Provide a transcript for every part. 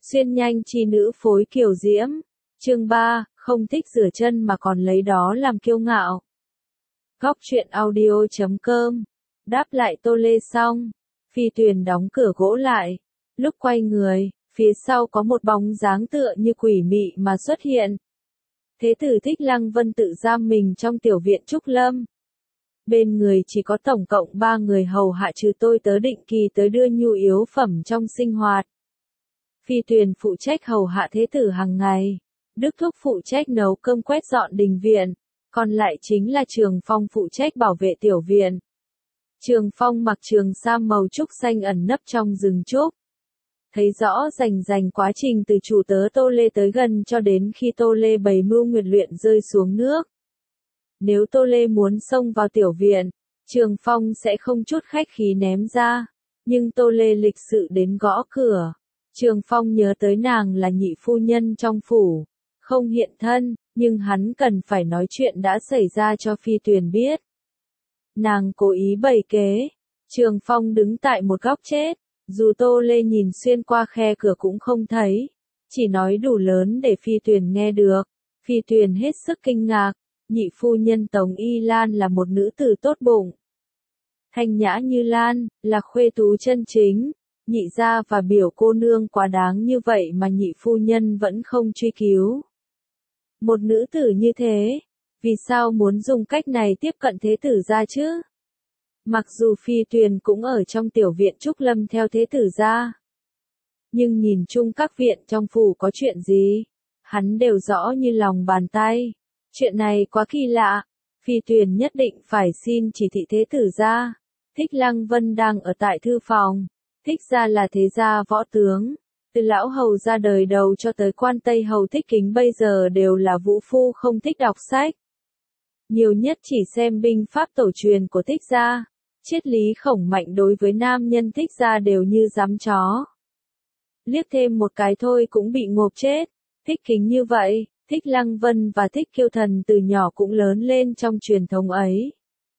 Xuyên nhanh chi nữ phối kiều diễm. Chương 3, không thích rửa chân mà còn lấy đó làm kiêu ngạo. Góc truyện audio.com. Đáp lại Tô Lê xong, Phi Tuyền đóng cửa gỗ lại. Lúc quay người, phía sau có một bóng dáng tựa như quỷ mị mà xuất hiện. Thế tử Thích Lăng Vân tự giam mình trong tiểu viện Trúc Lâm. Bên người chỉ có tổng cộng 3 người hầu hạ trừ tôi tớ định kỳ tới đưa nhu yếu phẩm trong sinh hoạt. Phi Tuyền phụ trách hầu hạ thế tử hàng ngày. Đức Thúc phụ trách nấu cơm quét dọn đình viện. Còn lại chính là Trường Phong phụ trách bảo vệ tiểu viện. Trường Phong mặc trường sam màu trúc xanh ẩn nấp trong rừng trúc. Thấy rõ rành quá trình từ chủ tớ Tô Lê tới gần cho đến khi Tô Lê bày mưu nguyệt luyện rơi xuống nước. Nếu Tô Lê muốn xông vào tiểu viện, Trường Phong sẽ không chút khách khí ném ra. Nhưng Tô Lê lịch sự đến gõ cửa. Trường Phong nhớ tới nàng là nhị phu nhân trong phủ, không hiện thân, nhưng hắn cần phải nói chuyện đã xảy ra cho Phi Tuyền biết. Nàng cố ý bày kế. Trường Phong đứng tại một góc chết, dù Tô Lê nhìn xuyên qua khe cửa cũng không thấy, chỉ nói đủ lớn để Phi Tuyền nghe được. Phi Tuyền hết sức kinh ngạc, nhị phu nhân Tống Y Lan là một nữ tử tốt bụng, thanh nhã như lan, là khuê tú chân chính. Nhị gia và biểu cô nương quá đáng như vậy mà nhị phu nhân vẫn không truy cứu. Một nữ tử như thế, vì sao muốn dùng cách này tiếp cận thế tử gia chứ? Mặc dù Phi Tuyền cũng ở trong tiểu viện Trúc Lâm theo thế tử gia, nhưng nhìn chung các viện trong phủ có chuyện gì, hắn đều rõ như lòng bàn tay. Chuyện này quá kỳ lạ, Phi Tuyền nhất định phải xin chỉ thị thế tử gia. Thích Lăng Vân đang ở tại thư phòng. Thích gia là thế gia võ tướng, từ lão hầu ra đời đầu cho tới quan tây hầu Thích Kính bây giờ đều là vũ phu không thích đọc sách. Nhiều nhất chỉ xem binh pháp tổ truyền của Thích gia. Triết lý khổng mạnh đối với nam nhân Thích gia đều như giám chó. Liếc thêm một cái thôi cũng bị ngộp chết. Thích Kính như vậy, Thích Lăng Vân và Thích Kiêu Thần từ nhỏ cũng lớn lên trong truyền thống ấy.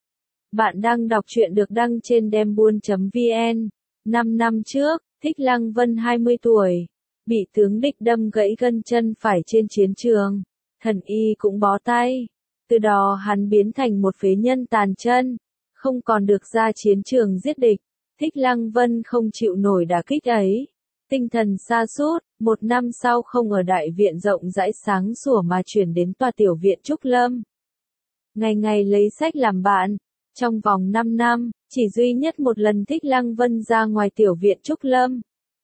Bạn đang đọc truyện được đăng trên dembuôn.vn. 5 năm trước, Thích Lăng Vân 20 tuổi, bị tướng địch đâm gãy gân chân phải trên chiến trường, thần y cũng bó tay. Từ đó hắn biến thành một phế nhân tàn chân, không còn được ra chiến trường giết địch. Thích Lăng Vân không chịu nổi đả kích ấy, tinh thần sa sút. 1 năm sau không ở đại viện rộng rãi sáng sủa mà chuyển đến tòa tiểu viện Trúc Lâm. Ngày ngày lấy sách làm bạn. Trong vòng 5 năm, chỉ duy nhất một lần Thích Lăng Vân ra ngoài tiểu viện Trúc Lâm.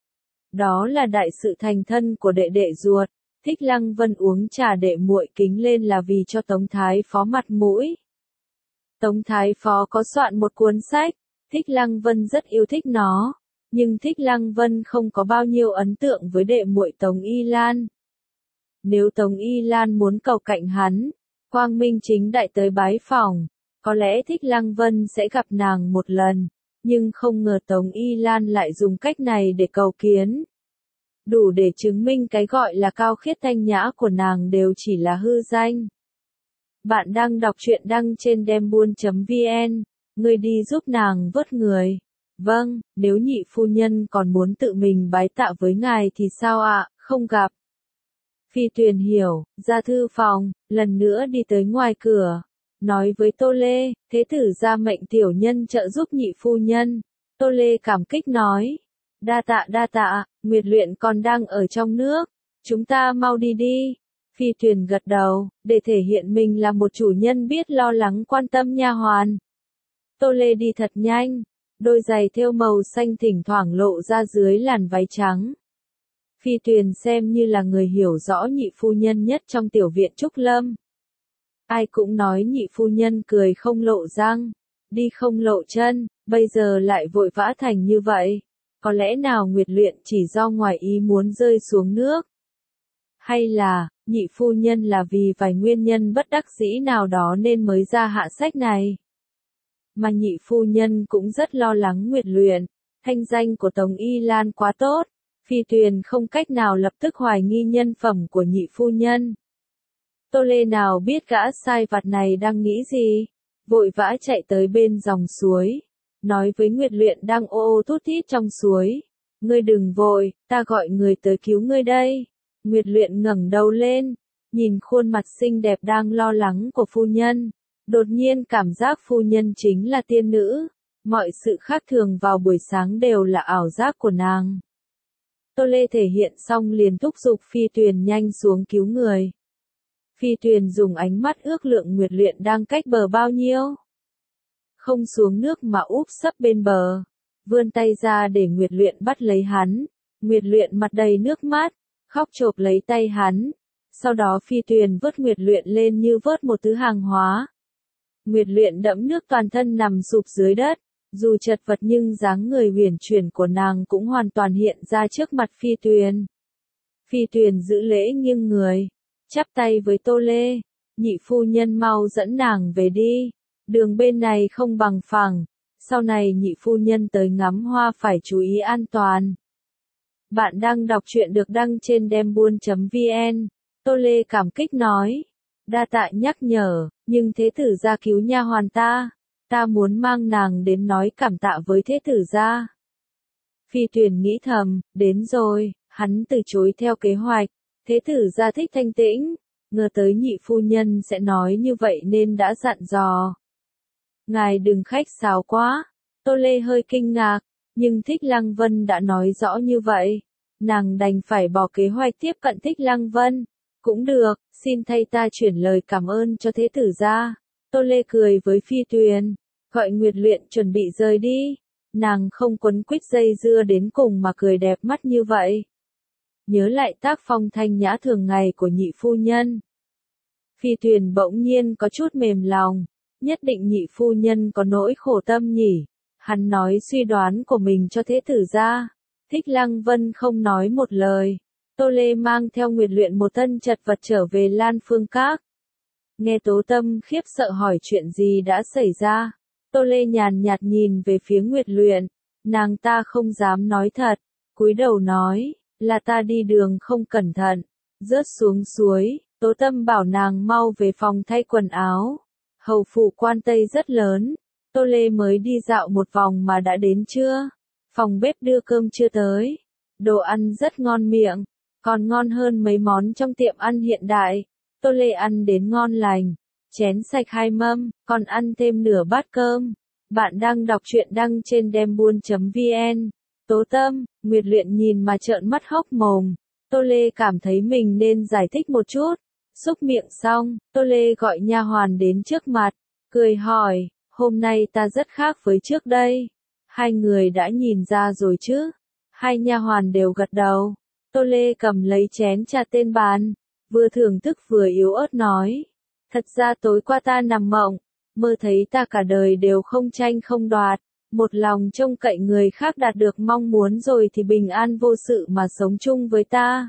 Đó là đại sự thành thân của đệ đệ ruột. Thích Lăng Vân uống trà đệ muội kính lên là vì cho Tống Thái Phó mặt mũi. Tống Thái Phó có soạn một cuốn sách, Thích Lăng Vân rất yêu thích nó, nhưng Thích Lăng Vân không có bao nhiêu ấn tượng với đệ muội Tống Y Lan. Nếu Tống Y Lan muốn cầu cạnh hắn, quang minh chính đại tới bái phỏng, có lẽ Thích Lăng Vân sẽ gặp nàng một lần, nhưng không ngờ Tống Y Lan lại dùng cách này để cầu kiến. Đủ để chứng minh cái gọi là cao khiết thanh nhã của nàng đều chỉ là hư danh. Bạn đang đọc truyện đăng trên dembuôn.vn, người đi giúp nàng vớt người. Vâng, nếu nhị phu nhân còn muốn tự mình bái tạ với ngài thì sao ạ, không gặp. Phi Tuyền hiểu, ra thư phòng, lần nữa đi tới ngoài cửa. Nói với Tô Lê, thế tử ra mệnh tiểu nhân trợ giúp nhị phu nhân. Tô Lê cảm kích nói. Đa tạ, nguyệt luyện còn đang ở trong nước. Chúng ta mau đi đi. Phi Tuyền gật đầu, để thể hiện mình là một chủ nhân biết lo lắng quan tâm nha hoàn. Tô Lê đi thật nhanh. Đôi giày thêu màu xanh thỉnh thoảng lộ ra dưới làn váy trắng. Phi Tuyền xem như là người hiểu rõ nhị phu nhân nhất trong tiểu viện Trúc Lâm. Ai cũng nói nhị phu nhân cười không lộ răng, đi không lộ chân, bây giờ lại vội vã thành như vậy. Có lẽ nào nguyệt luyện chỉ do ngoài ý muốn rơi xuống nước? Hay là, nhị phu nhân là vì vài nguyên nhân bất đắc dĩ nào đó nên mới ra hạ sách này? Mà nhị phu nhân cũng rất lo lắng nguyệt luyện, thanh danh của Tống Y Lan quá tốt, Phi Tuyền không cách nào lập tức hoài nghi nhân phẩm của nhị phu nhân. Tô Lê nào biết gã sai vặt này đang nghĩ gì, vội vã chạy tới bên dòng suối, nói với Nguyệt Luyện đang ô ô thút thít trong suối. Ngươi đừng vội, ta gọi người tới cứu ngươi đây. Nguyệt Luyện ngẩng đầu lên, nhìn khuôn mặt xinh đẹp đang lo lắng của phu nhân. Đột nhiên cảm giác phu nhân chính là tiên nữ. Mọi sự khác thường vào buổi sáng đều là ảo giác của nàng. Tô Lê thể hiện xong liền thúc giục Phi Tuyền nhanh xuống cứu người. Phi Tuyền dùng ánh mắt ước lượng Nguyệt Luyện đang cách bờ bao nhiêu. Không xuống nước mà úp sấp bên bờ. Vươn tay ra để Nguyệt Luyện bắt lấy hắn. Nguyệt Luyện mặt đầy nước mắt, khóc chộp lấy tay hắn. Sau đó Phi Tuyền vớt Nguyệt Luyện lên như vớt một thứ hàng hóa. Nguyệt Luyện đẫm nước toàn thân nằm sụp dưới đất. Dù chật vật nhưng dáng người huyền chuyển của nàng cũng hoàn toàn hiện ra trước mặt Phi Tuyền. Phi Tuyền giữ lễ nghiêng người, chắp tay với Tô Lê, nhị phu nhân mau dẫn nàng về đi, đường bên này không bằng phẳng, sau này nhị phu nhân tới ngắm hoa phải chú ý an toàn. Bạn đang đọc truyện được đăng trên dembuôn.vn, Tô Lê cảm kích nói, đa tạ nhắc nhở, nhưng thế tử gia cứu nha hoàn ta muốn mang nàng đến nói cảm tạ với thế tử gia. Phi Tuyền nghĩ thầm, đến rồi, hắn từ chối theo kế hoạch, thế tử gia thích thanh tĩnh, ngờ tới nhị phu nhân sẽ nói như vậy nên đã dặn dò. Ngài đừng khách sáo quá, Tô Lê hơi kinh ngạc, nhưng Thích Lăng Vân đã nói rõ như vậy, nàng đành phải bỏ kế hoạch tiếp cận Thích Lăng Vân. Cũng được, xin thay ta chuyển lời cảm ơn cho thế tử gia. Tô Lê cười với Phi Tuyền, gọi Nguyệt Luyện chuẩn bị rời đi. Nàng không quấn quýt dây dưa đến cùng mà cười đẹp mắt như vậy. Nhớ lại tác phong thanh nhã thường ngày của nhị phu nhân. Phi Tuyền bỗng nhiên có chút mềm lòng, nhất định nhị phu nhân có nỗi khổ tâm nhỉ. Hắn nói suy đoán của mình cho thế tử gia. Thích Lăng Vân không nói một lời. Tô Lê mang theo Nguyệt Luyện một thân chật vật trở về Lan Phương Các. Nghe Tố Tâm khiếp sợ hỏi chuyện gì đã xảy ra. Tô Lê nhàn nhạt nhìn về phía Nguyệt Luyện, nàng ta không dám nói thật, cúi đầu nói, là ta đi đường không cẩn thận, rớt xuống suối. Tố Tâm bảo nàng mau về phòng thay quần áo. Hầu phủ Quan Tây rất lớn, Tô Lê mới đi dạo một vòng mà đã đến trưa. Phòng bếp đưa cơm trưa tới, đồ ăn rất ngon miệng, còn ngon hơn mấy món trong tiệm ăn hiện đại. Tô Lê ăn đến ngon lành, chén sạch 2 mâm, còn ăn thêm nửa bát cơm. Bạn đang đọc truyện đăng trên dembuôn.vn. Tố Tâm, Nguyệt Luyện nhìn mà trợn mắt hốc mồm. Tô Lê cảm thấy mình nên giải thích một chút. Xúc miệng xong, Tô Lê gọi nha hoàn đến trước mặt, cười hỏi, hôm nay ta rất khác với trước đây. Hai người đã nhìn ra rồi chứ? Hai nha hoàn đều gật đầu. Tô Lê cầm lấy chén trà tên bàn, vừa thưởng thức vừa yếu ớt nói. Thật ra tối qua ta nằm mộng, mơ thấy ta cả đời đều không tranh không đoạt, một lòng trông cậy người khác đạt được mong muốn rồi thì bình an vô sự mà sống chung với ta.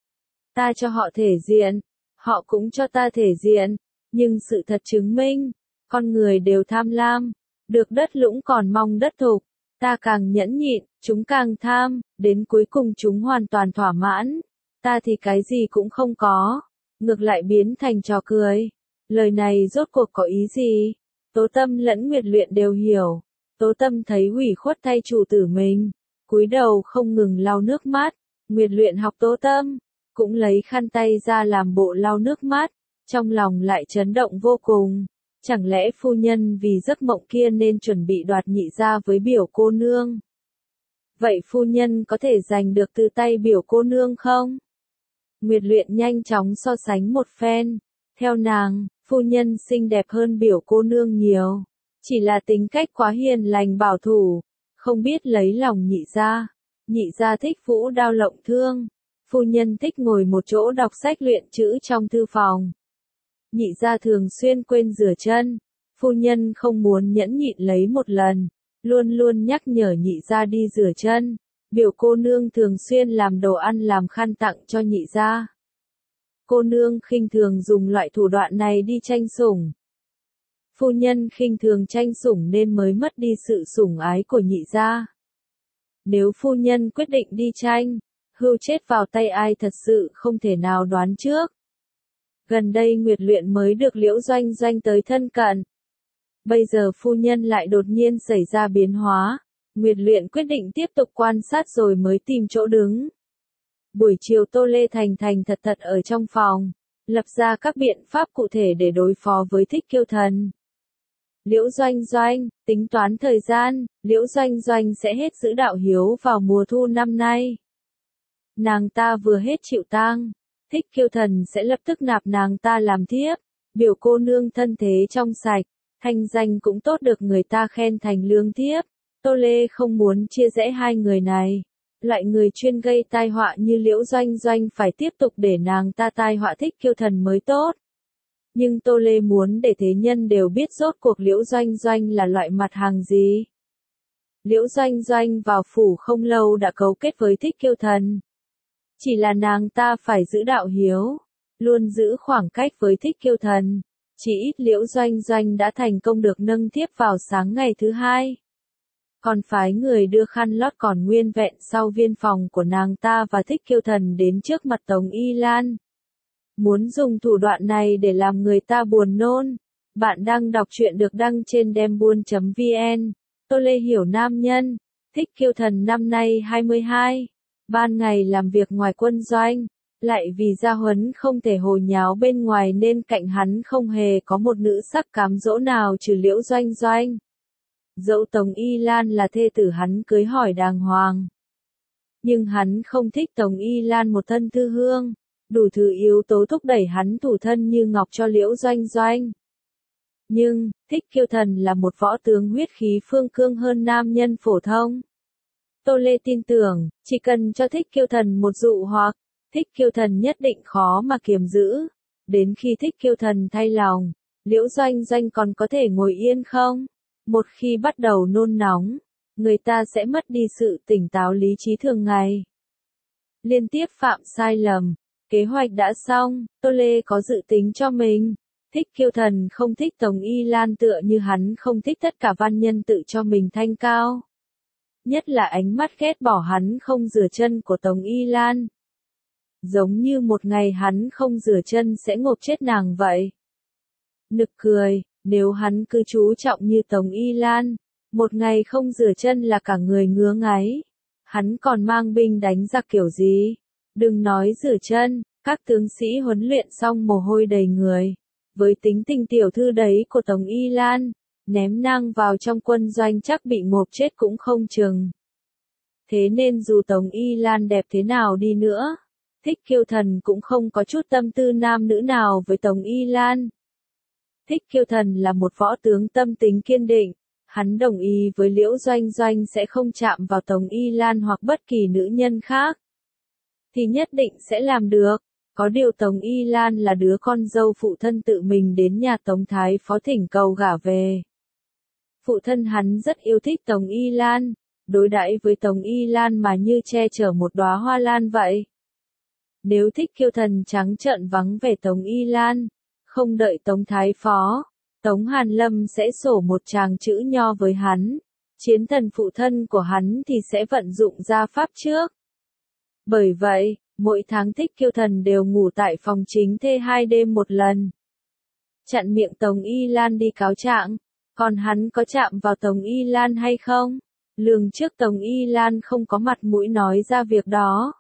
Ta cho họ thể diện, họ cũng cho ta thể diện, nhưng sự thật chứng minh, con người đều tham lam, được đất lũng còn mong đất thục. Ta càng nhẫn nhịn, chúng càng tham, đến cuối cùng chúng hoàn toàn thỏa mãn. Ta thì cái gì cũng không có, ngược lại biến thành trò cười. Lời này rốt cuộc có ý gì? Tố Tâm lẫn Nguyệt Luyện đều hiểu. Tố Tâm thấy ủy khuất thay chủ tử mình, cúi đầu không ngừng lau nước mắt. Nguyệt Luyện học Tố Tâm, cũng lấy khăn tay ra làm bộ lau nước mắt, trong lòng lại chấn động vô cùng. Chẳng lẽ phu nhân vì giấc mộng kia nên chuẩn bị đoạt nhị gia với biểu cô nương? Vậy phu nhân có thể giành được từ tay biểu cô nương không? Nguyệt Luyện nhanh chóng so sánh một phen. Theo nàng, phu nhân xinh đẹp hơn biểu cô nương nhiều. Chỉ là tính cách quá hiền lành bảo thủ, không biết lấy lòng nhị gia. Nhị gia thích vũ đao lộng thương. Phu nhân thích ngồi một chỗ đọc sách luyện chữ trong thư phòng. Nhị gia thường xuyên quên rửa chân. Phu nhân không muốn nhẫn nhịn lấy một lần, luôn luôn nhắc nhở nhị gia đi rửa chân. Biểu cô nương thường xuyên làm đồ ăn làm khăn tặng cho nhị gia. Cô nương khinh thường dùng loại thủ đoạn này đi tranh sủng. Phu nhân khinh thường tranh sủng nên mới mất đi sự sủng ái của nhị gia. Nếu phu nhân quyết định đi tranh, hươu chết vào tay ai thật sự không thể nào đoán trước. Gần đây Nguyệt Luyện mới được Liễu Doanh Doanh tới thân cận. Bây giờ phu nhân lại đột nhiên xảy ra biến hóa, Nguyệt Luyện quyết định tiếp tục quan sát rồi mới tìm chỗ đứng. Buổi chiều Tô Lê thành thành thật thật ở trong phòng, lập ra các biện pháp cụ thể để đối phó với Thích Kiêu Thần. Liễu Doanh Doanh, tính toán thời gian, Liễu Doanh Doanh sẽ hết giữ đạo hiếu vào mùa thu năm nay. Nàng ta vừa hết chịu tang, Thích Kiêu Thần sẽ lập tức nạp nàng ta làm thiếp. Biểu cô nương thân thế trong sạch, thanh danh cũng tốt được người ta khen thành lương thiếp. Tô Lê không muốn chia rẽ hai người này. Loại người chuyên gây tai họa như Liễu Doanh Doanh phải tiếp tục để nàng ta tai họa Thích Kiêu Thần mới tốt. Nhưng Tô Lê muốn để thế nhân đều biết rốt cuộc Liễu Doanh Doanh là loại mặt hàng gì. Liễu Doanh Doanh vào phủ không lâu đã cấu kết với Thích Kiêu Thần. Chỉ là nàng ta phải giữ đạo hiếu, luôn giữ khoảng cách với Thích Kiêu Thần. Chỉ ít Liễu Doanh Doanh đã thành công được nâng thiếp vào sáng ngày thứ hai. Còn phái người đưa khăn lót còn nguyên vẹn sau viên phòng của nàng ta và Thích Kiêu Thần đến trước mặt Tống Y Lan. Muốn dùng thủ đoạn này để làm người ta buồn nôn. Bạn đang đọc truyện được đăng trên dembuôn.vn. Tô Lê hiểu nam nhân. Thích Kiêu Thần năm nay 22. Ban ngày làm việc ngoài quân doanh. Lại vì gia huấn không thể hồ nháo bên ngoài nên cạnh hắn không hề có một nữ sắc cám dỗ nào trừ Liễu Doanh Doanh. Dẫu Tống Y Lan là thê tử hắn cưới hỏi đàng hoàng. Nhưng hắn không thích Tống Y Lan một thân thư hương. Đủ thứ yếu tố thúc đẩy hắn thủ thân như ngọc cho Liễu Doanh Doanh. Nhưng, Thích Kiêu Thần là một võ tướng huyết khí phương cương hơn nam nhân phổ thông. Tô Lê tin tưởng, chỉ cần cho Thích Kiêu Thần một dụ hoặc, Thích Kiêu Thần nhất định khó mà kiềm giữ. Đến khi Thích Kiêu Thần thay lòng, Liễu Doanh Doanh còn có thể ngồi yên không? Một khi bắt đầu nôn nóng, người ta sẽ mất đi sự tỉnh táo lý trí thường ngày. Liên tiếp phạm sai lầm, kế hoạch đã xong, Tô Lê có dự tính cho mình. Thích Kiêu Thần không thích Tống Y Lan tựa như hắn không thích tất cả văn nhân tự cho mình thanh cao. Nhất là ánh mắt ghét bỏ hắn không rửa chân của Tống Y Lan. Giống như một ngày hắn không rửa chân sẽ ngộp chết nàng vậy. Nực cười, nếu hắn cứ chú trọng như Tống Y Lan, một ngày không rửa chân là cả người ngứa ngáy. Hắn còn mang binh đánh giặc kiểu gì? Đừng nói rửa chân, các tướng sĩ huấn luyện xong mồ hôi đầy người. Với tính tình tiểu thư đấy của Tống Y Lan, ném nàng vào trong quân doanh chắc bị ngộp chết cũng không chừng. Thế nên dù Tống Y Lan đẹp thế nào đi nữa, Thích Kiêu Thần cũng không có chút tâm tư nam nữ nào với Tống Y Lan. Thích Kiêu Thần là một võ tướng tâm tính kiên định, hắn đồng ý với Liễu Doanh Doanh sẽ không chạm vào Tống Y Lan hoặc bất kỳ nữ nhân khác. Thì nhất định sẽ làm được. Có điều Tống Y Lan là đứa con dâu phụ thân tự mình đến nhà Tống Thái Phó thỉnh cầu gả về. Phụ thân hắn rất yêu thích Tống Y Lan, đối đãi với Tống Y Lan mà như che chở một đóa hoa lan vậy. Nếu Thích Kiêu Thần trắng trợn vắng vẻ Tống Y Lan, không đợi Tống Thái Phó, Tống Hàn Lâm sẽ sổ một tràng chữ nho với hắn. Chiến thần phụ thân của hắn thì sẽ vận dụng gia pháp trước. Bởi vậy, mỗi tháng Thích Kiêu Thần đều ngủ tại phòng chính thê 2 đêm một lần. Chặn miệng Tống Y Lan đi cáo trạng, còn hắn có chạm vào Tống Y Lan hay không? Lường trước Tống Y Lan không có mặt mũi nói ra việc đó.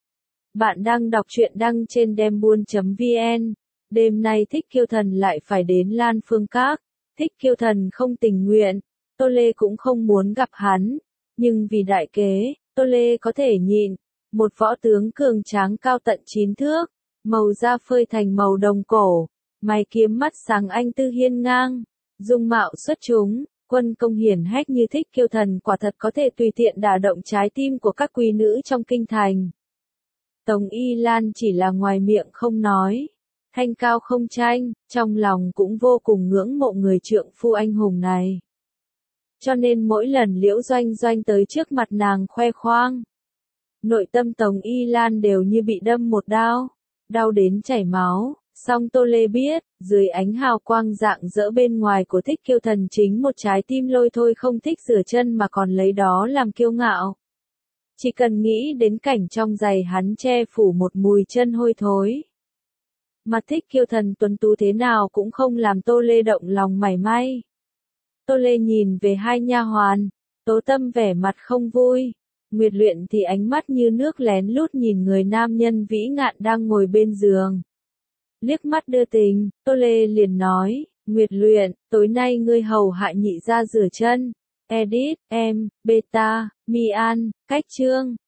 Bạn đang đọc truyện đăng trên dembuôn.vn. Đêm nay Thích Kiêu Thần lại phải đến Lan Phương Các. Thích Kiêu Thần không tình nguyện, Tô Lê cũng không muốn gặp hắn. Nhưng vì đại kế, Tô Lê có thể nhịn. Một võ tướng cường tráng cao tận 9 thước, màu da phơi thành màu đồng cổ, mày kiếm mắt sáng anh tư hiên ngang, dung mạo xuất chúng, quân công hiển hách như Thích Kiêu Thần quả thật có thể tùy tiện đả động trái tim của các quý nữ trong kinh thành. Tống Y Lan chỉ là ngoài miệng không nói, thanh cao không tranh, trong lòng cũng vô cùng ngưỡng mộ người trượng phu anh hùng này. Cho nên mỗi lần Liễu Doanh Doanh tới trước mặt nàng khoe khoang, nội tâm Tống Y Lan đều như bị đâm một đao, đau đến chảy máu. Song Tô Lê biết, dưới ánh hào quang rạng rỡ bên ngoài của Thích Kiêu Thần chính một trái tim lôi thôi không thích rửa chân mà còn lấy đó làm kiêu ngạo. Chỉ cần nghĩ đến cảnh trong giày hắn che phủ một mùi chân hôi thối. Mà Thích Kiêu Thần tuấn tú thế nào cũng không làm Tô Lê động lòng mảy may. Tô Lê nhìn về hai nha hoàn, Tố Tâm vẻ mặt không vui. Nguyệt Luyện thì ánh mắt như nước lén lút nhìn người nam nhân vĩ ngạn đang ngồi bên giường. Liếc mắt đưa tình, Tô Lê liền nói, Nguyệt Luyện, tối nay ngươi hầu hạ nhị gia rửa chân. Edit, em, beta, Mian, cách chương.